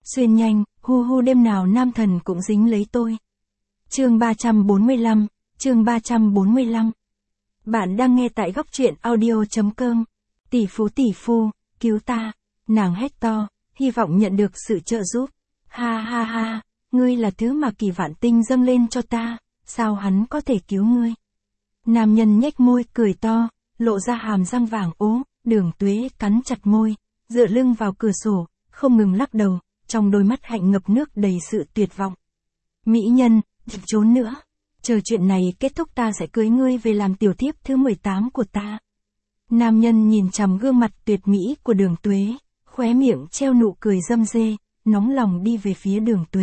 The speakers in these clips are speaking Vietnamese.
Xuyên nhanh, hu hu đêm nào nam thần cũng dính lấy tôi. Chương 345, chương 345. Bạn đang nghe tại góc truyện audio.com. Tỷ phú, cứu ta. Nàng hét to, hy vọng nhận được sự trợ giúp. Ha ha ha, ngươi là thứ mà Kỳ Vạn Tinh dâng lên cho ta, sao hắn có thể cứu ngươi? Nam nhân nhếch môi cười to, lộ ra hàm răng vàng ố, Đường Tuế cắn chặt môi, dựa lưng vào cửa sổ, không ngừng lắc đầu, trong đôi mắt hạnh ngập nước đầy sự tuyệt vọng. Mỹ nhân, đừng trốn nữa. Chờ chuyện này kết thúc ta sẽ cưới ngươi về làm tiểu thiếp thứ 18 của ta. Nam nhân nhìn chằm gương mặt tuyệt mỹ của Đường Tuế, khóe miệng treo nụ cười râm rê, nóng lòng đi về phía Đường Tuế.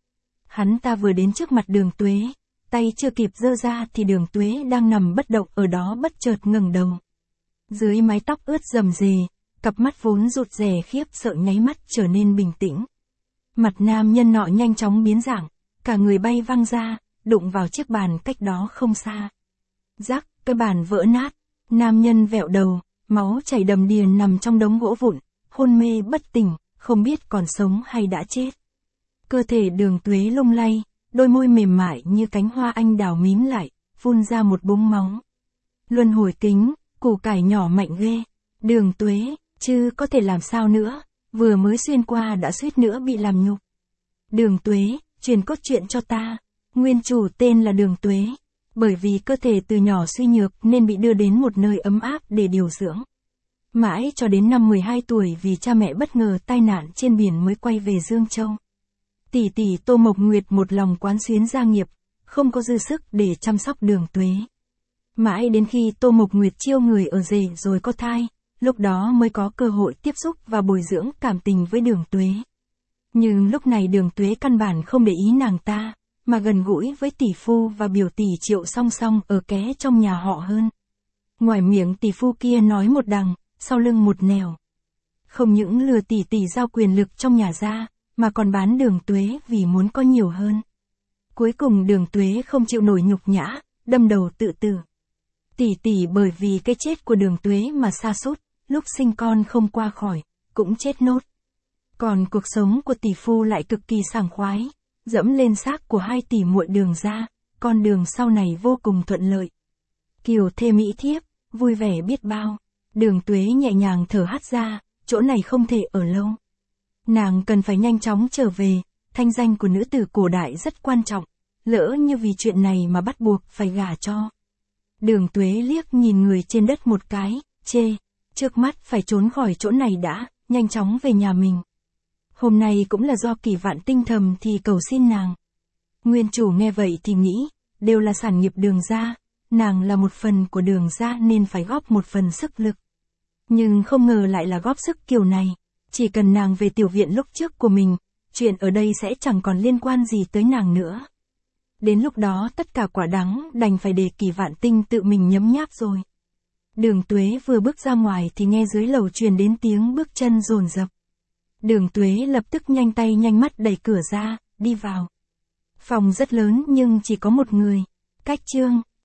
Hắn ta vừa đến trước mặt Đường Tuế, tay chưa kịp giơ ra thì Đường Tuế đang nằm bất động ở đó bất chợt ngẩng đầu. Dưới mái tóc ướt rầm rề, cặp mắt vốn rụt rè khiếp sợ nháy mắt trở nên bình tĩnh. Mặt nam nhân nọ nhanh chóng biến dạng, cả người bay văng ra, đụng vào chiếc bàn cách đó không xa. Rắc, cái bàn vỡ nát, nam nhân vẹo đầu, máu chảy đầm đìa nằm trong đống gỗ vụn, hôn mê bất tỉnh, không biết còn sống hay đã chết. Cơ thể Đường Tuế lung lay, đôi môi mềm mại như cánh hoa anh đào mím lại, phun ra một búng máu. Luân hồi kính, củ cải nhỏ mạnh ghê. Đường Tuế, chứ có thể làm sao nữa, vừa mới xuyên qua đã suýt nữa bị làm nhục. Đường Tuế, truyền cốt truyện cho ta. Nguyên chủ tên là Đường Tuế, bởi vì cơ thể từ nhỏ suy nhược nên bị đưa đến một nơi ấm áp để điều dưỡng. Mãi cho đến năm 12 tuổi vì cha mẹ bất ngờ tai nạn trên biển mới quay về Dương Châu. Tỷ tỷ Tô Mộc Nguyệt một lòng quán xuyến gia nghiệp, không có dư sức để chăm sóc Đường Tuế. Mãi đến khi Tô Mộc Nguyệt chiêu người ở rể rồi có thai, lúc đó mới có cơ hội tiếp xúc và bồi dưỡng cảm tình với Đường Tuế. Nhưng lúc này Đường Tuế căn bản không để ý nàng ta, mà gần gũi với tỷ phu và biểu tỷ Triệu song song ở ké trong nhà họ hơn. Ngoài miệng tỷ phu kia nói một đằng, sau lưng một nẻo. Không những lừa tỷ tỷ giao quyền lực trong nhà ra, mà còn bán Đường Tuế vì muốn có nhiều hơn. Cuối cùng Đường Tuế không chịu nổi nhục nhã, đâm đầu tự tử. Tỷ tỷ bởi vì cái chết của Đường Tuế mà sa sút, lúc sinh con không qua khỏi, cũng chết nốt. Còn cuộc sống của tỷ phu lại cực kỳ sảng khoái, dẫm lên xác của hai tỷ muội Đường gia, con đường sau này vô cùng thuận lợi. Kiều thê mỹ thiếp, vui vẻ biết bao. Đường Tuế nhẹ nhàng thở hắt ra, chỗ này không thể ở lâu. Nàng cần phải nhanh chóng trở về, thanh danh của nữ tử cổ đại rất quan trọng, lỡ như vì chuyện này mà bắt buộc phải gả cho. Đường Tuế liếc nhìn người trên đất một cái, chê, trước mắt phải trốn khỏi chỗ này đã, nhanh chóng về nhà mình. Hôm nay cũng là do Kỳ Vạn Tinh thầm thì cầu xin nàng. Nguyên chủ nghe vậy thì nghĩ, đều là sản nghiệp Đường gia, nàng là một phần của Đường gia nên phải góp một phần sức lực. Nhưng không ngờ lại là góp sức kiểu này, chỉ cần nàng về tiểu viện lúc trước của mình, chuyện ở đây sẽ chẳng còn liên quan gì tới nàng nữa. Đến lúc đó tất cả quả đắng đành phải để Kỳ Vạn Tinh tự mình nhấm nháp rồi. Đường Tuế vừa bước ra ngoài thì nghe dưới lầu truyền đến tiếng bước chân dồn dập. Đường Tuế lập tức nhanh tay nhanh mắt đẩy cửa ra, đi vào. Phòng rất lớn nhưng chỉ có một người. Cách Chương,